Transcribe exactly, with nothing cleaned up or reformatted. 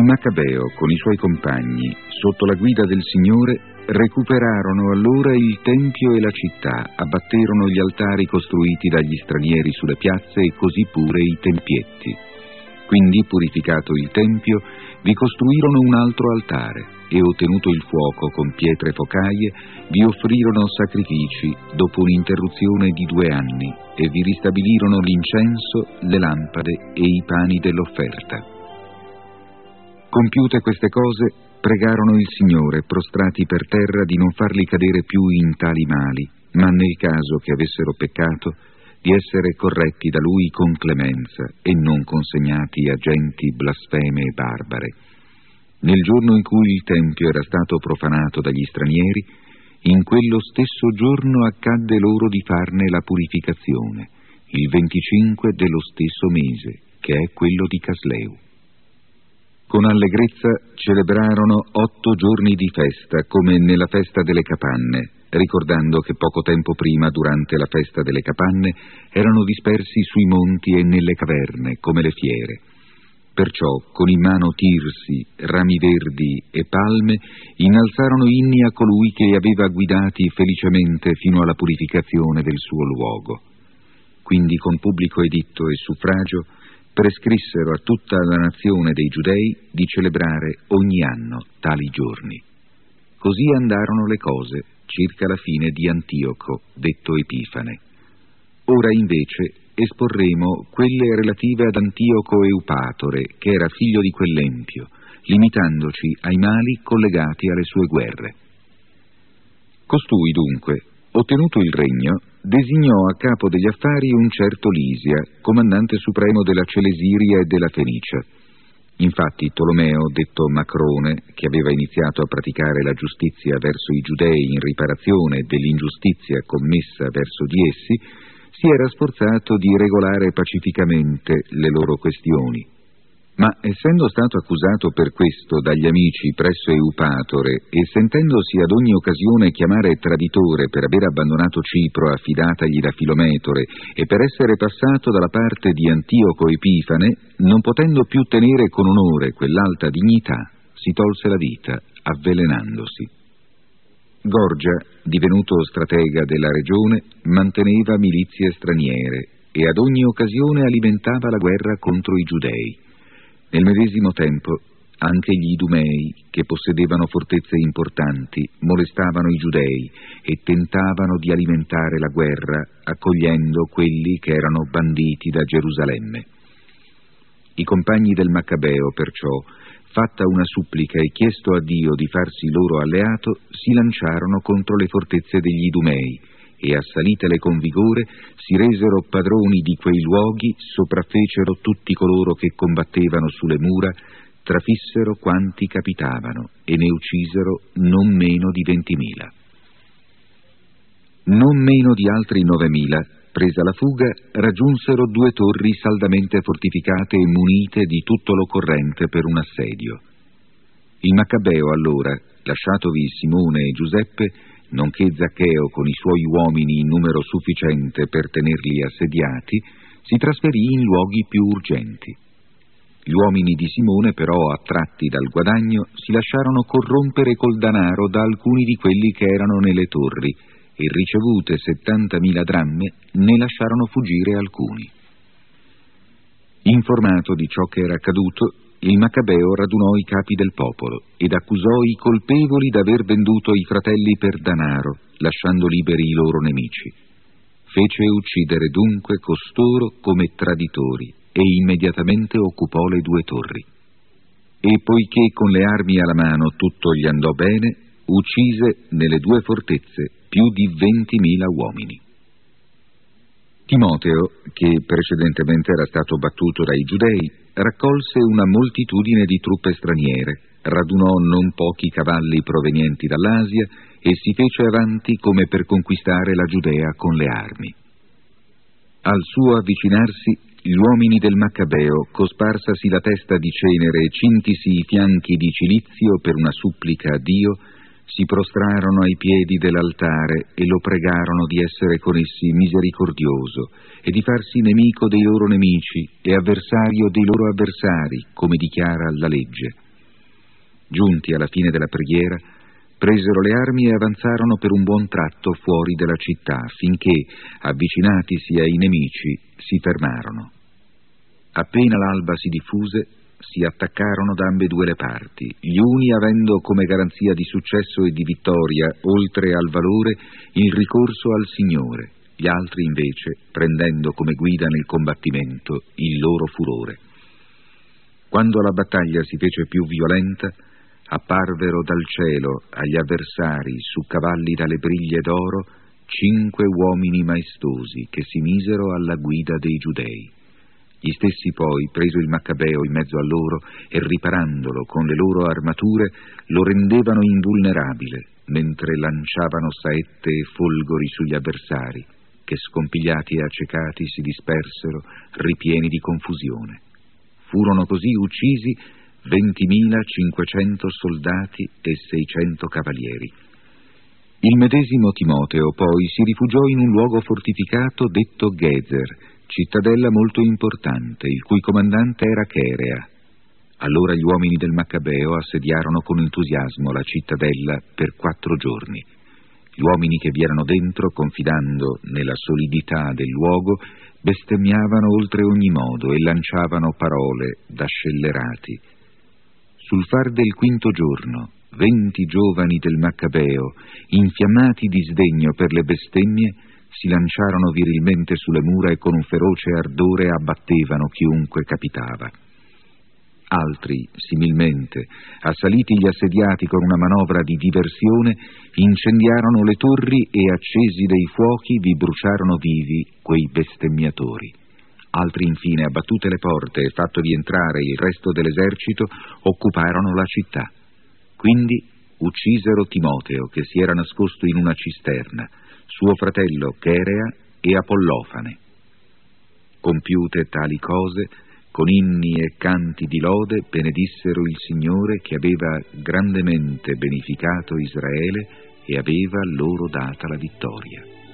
Maccabeo, con i suoi compagni, sotto la guida del Signore, recuperarono allora il tempio e la città, abbatterono gli altari costruiti dagli stranieri sulle piazze e così pure i tempietti. Quindi, purificato il tempio, vi costruirono un altro altare e, ottenuto il fuoco con pietre focaie, vi offrirono sacrifici dopo un'interruzione di due anni e vi ristabilirono l'incenso, le lampade e i pani dell'offerta. Compiute queste cose, pregarono il Signore, prostrati per terra, di non farli cadere più in tali mali, ma nel caso che avessero peccato, di essere corretti da Lui con clemenza e non consegnati a genti blasfeme e barbare. Nel giorno in cui il Tempio era stato profanato dagli stranieri, in quello stesso giorno accadde loro di farne la purificazione, il venticinque dello stesso mese, che è quello di Casleu. Con allegrezza celebrarono otto giorni di festa, come nella festa delle capanne, ricordando che poco tempo prima, durante la festa delle capanne, erano dispersi sui monti e nelle caverne, come le fiere. Perciò, con in mano tirsi, rami verdi e palme, innalzarono inni a colui che li aveva guidati felicemente fino alla purificazione del suo luogo. Quindi, con pubblico editto e suffragio, prescrissero a tutta la nazione dei Giudei di celebrare ogni anno tali giorni. Così andarono le cose circa la fine di Antioco, detto Epifane. Ora invece esporremo quelle relative ad Antioco Eupatore, che era figlio di quell'empio, limitandoci ai mali collegati alle sue guerre. Costui dunque, ottenuto il regno, designò a capo degli affari un certo Lisia, comandante supremo della Celesiria e della Fenicia. Infatti Tolomeo, detto Macrone, che aveva iniziato a praticare la giustizia verso i Giudei in riparazione dell'ingiustizia commessa verso di essi, si era sforzato di regolare pacificamente le loro questioni. Ma essendo stato accusato per questo dagli amici presso Eupatore e sentendosi ad ogni occasione chiamare traditore per aver abbandonato Cipro affidatagli da Filometore e per essere passato dalla parte di Antioco Epifane, non potendo più tenere con onore quell'alta dignità, si tolse la vita avvelenandosi. Gorgia, divenuto stratega della regione, manteneva milizie straniere e ad ogni occasione alimentava la guerra contro i Giudei. Nel medesimo tempo, anche gli Idumei, che possedevano fortezze importanti, molestavano i Giudei e tentavano di alimentare la guerra, accogliendo quelli che erano banditi da Gerusalemme. I compagni del Maccabeo, perciò, fatta una supplica e chiesto a Dio di farsi loro alleato, si lanciarono contro le fortezze degli Idumei, e assalitele con vigore si resero padroni di quei luoghi, sopraffecero tutti coloro che combattevano sulle mura, trafissero quanti capitavano e ne uccisero non meno di ventimila. Non meno di altri novemila, presa la fuga, raggiunsero due torri saldamente fortificate e munite di tutto l'occorrente per un assedio. Il Maccabeo allora, lasciatovi Simone e Giuseppe, nonché Zaccheo con i suoi uomini in numero sufficiente per tenerli assediati, si trasferì in luoghi più urgenti. Gli uomini di Simone però, attratti dal guadagno, si lasciarono corrompere col danaro da alcuni di quelli che erano nelle torri e, ricevute settantamila dramme, ne lasciarono fuggire alcuni. Informato di ciò che era accaduto, il Maccabeo radunò i capi del popolo ed accusò i colpevoli d'aver venduto i fratelli per danaro, lasciando liberi i loro nemici. Fece uccidere dunque costoro come traditori e immediatamente occupò le due torri. E poiché con le armi alla mano tutto gli andò bene, uccise nelle due fortezze più di ventimila uomini. Timoteo, che precedentemente era stato battuto dai Giudei, raccolse una moltitudine di truppe straniere, radunò non pochi cavalli provenienti dall'Asia e si fece avanti come per conquistare la Giudea con le armi. Al suo avvicinarsi, gli uomini del Maccabeo, cosparsasi la testa di cenere e cintisi i fianchi di cilizio per una supplica a Dio, si prostrarono ai piedi dell'altare e lo pregarono di essere con essi misericordioso e di farsi nemico dei loro nemici e avversario dei loro avversari, come dichiara la legge. Giunti alla fine della preghiera, presero le armi e avanzarono per un buon tratto fuori della città, finché, avvicinatisi ai nemici, si fermarono. Appena l'alba si diffuse, si attaccarono da ambedue le parti, gli uni avendo come garanzia di successo e di vittoria, oltre al valore, il ricorso al Signore, gli altri invece prendendo come guida nel combattimento il loro furore. Quando la battaglia si fece più violenta, apparvero dal cielo agli avversari su cavalli dalle briglie d'oro cinque uomini maestosi che si misero alla guida dei Giudei. Gli stessi poi, preso il Maccabeo in mezzo a loro e riparandolo con le loro armature, lo rendevano invulnerabile, mentre lanciavano saette e folgori sugli avversari, che scompigliati e accecati si dispersero, ripieni di confusione. Furono così uccisi ventimilacinquecento soldati e seicento cavalieri. Il medesimo Timoteo poi si rifugiò in un luogo fortificato detto Gezer, cittadella molto importante, il cui comandante era Cherea. Allora gli uomini del Maccabeo assediarono con entusiasmo la cittadella per quattro giorni. Gli uomini che vi erano dentro, confidando nella solidità del luogo, bestemmiavano oltre ogni modo e lanciavano parole da scellerati. Sul far del quinto giorno, venti giovani del Maccabeo, infiammati di sdegno per le bestemmie, si lanciarono virilmente sulle mura e con un feroce ardore abbattevano chiunque capitava. Altri, similmente, assaliti gli assediati con una manovra di diversione, incendiarono le torri e, accesi dei fuochi, vi bruciarono vivi quei bestemmiatori. Altri, infine, abbattute le porte e fatto rientrare il resto dell'esercito, occuparono la città. Quindi uccisero Timoteo, che si era nascosto in una cisterna, suo fratello Cherea e Apollofane. Compiute tali cose, con inni e canti di lode benedissero il Signore che aveva grandemente beneficato Israele e aveva loro data la vittoria.